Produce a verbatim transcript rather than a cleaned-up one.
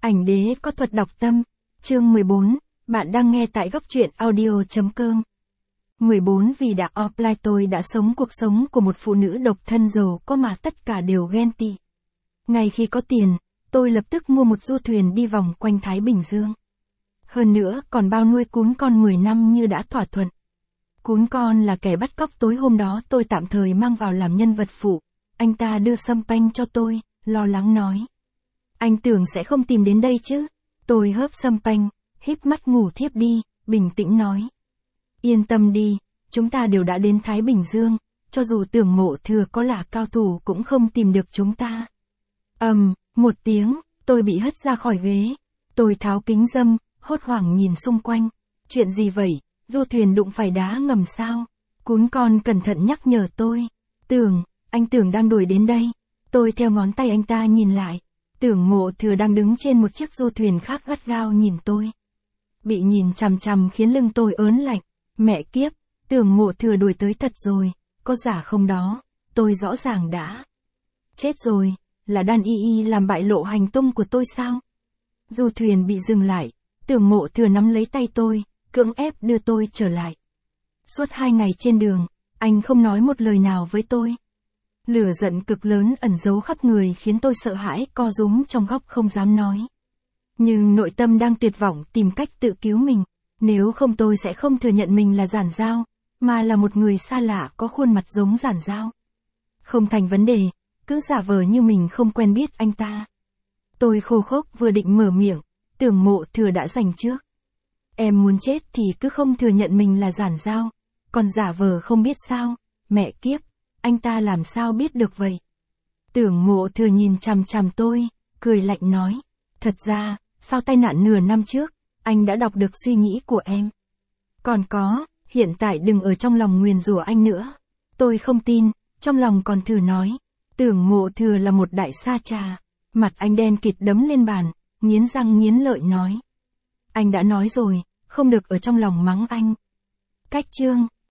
Ảnh đế có thuật đọc tâm, chương mười bốn, bạn đang nghe tại góc truyện audio.com. mười bốn Vì đã offline tôi đã sống cuộc sống của một phụ nữ độc thân giàu có mà tất cả đều ghen tị. Ngay khi có tiền, tôi lập tức mua một du thuyền đi vòng quanh Thái Bình Dương. Hơn nữa còn bao nuôi cún con mười năm như đã thỏa thuận. Cún con là kẻ bắt cóc tối hôm đó tôi tạm thời mang vào làm nhân vật phụ. Anh ta đưa sâm panh cho tôi, lo lắng nói. Anh tưởng sẽ không tìm đến đây chứ. Tôi hớp sâm panh, híp mắt ngủ thiếp đi, bình tĩnh nói. Yên tâm đi, chúng ta đều đã đến Thái Bình Dương, cho dù Tưởng Mộ Thừa có là cao thủ cũng không tìm được chúng ta. Ầm, um, một tiếng, tôi bị hất ra khỏi ghế. Tôi tháo kính râm, hốt hoảng nhìn xung quanh. Chuyện gì vậy, du thuyền đụng phải đá ngầm sao? Cún con cẩn thận nhắc nhở tôi. Tưởng, anh Tưởng đang đuổi đến đây. Tôi theo ngón tay anh ta nhìn lại. Tưởng Mộ Thừa đang đứng trên một chiếc du thuyền khác gắt gao nhìn tôi. Bị nhìn chằm chằm khiến lưng tôi ớn lạnh. Mẹ kiếp, Tưởng Mộ Thừa đuổi tới thật rồi, có giả không đó, tôi rõ ràng đã. Chết rồi, là Đan Y Y làm bại lộ hành tung của tôi sao? Du thuyền bị dừng lại, Tưởng Mộ Thừa nắm lấy tay tôi, cưỡng ép đưa tôi trở lại. Suốt hai ngày trên đường, anh không nói một lời nào với tôi. Lửa giận cực lớn ẩn giấu khắp người khiến tôi sợ hãi co rúm trong góc không dám nói. Nhưng nội tâm đang tuyệt vọng tìm cách tự cứu mình. Nếu không tôi sẽ không thừa nhận mình là Giản Giao, mà là một người xa lạ có khuôn mặt giống Giản Giao. Không thành vấn đề, cứ giả vờ như mình không quen biết anh ta. Tôi khô khốc vừa định mở miệng, Tưởng Mộ Thừa đã giành trước. Em muốn chết thì cứ không thừa nhận mình là Giản Giao, còn giả vờ không biết sao, mẹ kiếp, anh ta làm sao biết được vậy? Tưởng Mộ Thừa nhìn chằm chằm tôi, cười lạnh nói, thật ra, sau tai nạn nửa năm trước, anh đã đọc được suy nghĩ của em. Còn có, hiện tại đừng ở trong lòng nguyền rủa anh nữa. Tôi không tin, trong lòng còn thử nói. Tưởng Mộ Thừa là một đại sa trà. Mặt anh đen kịt đấm lên bàn, nghiến răng nghiến lợi nói. Anh đã nói rồi, không được ở trong lòng mắng anh. Cách chương.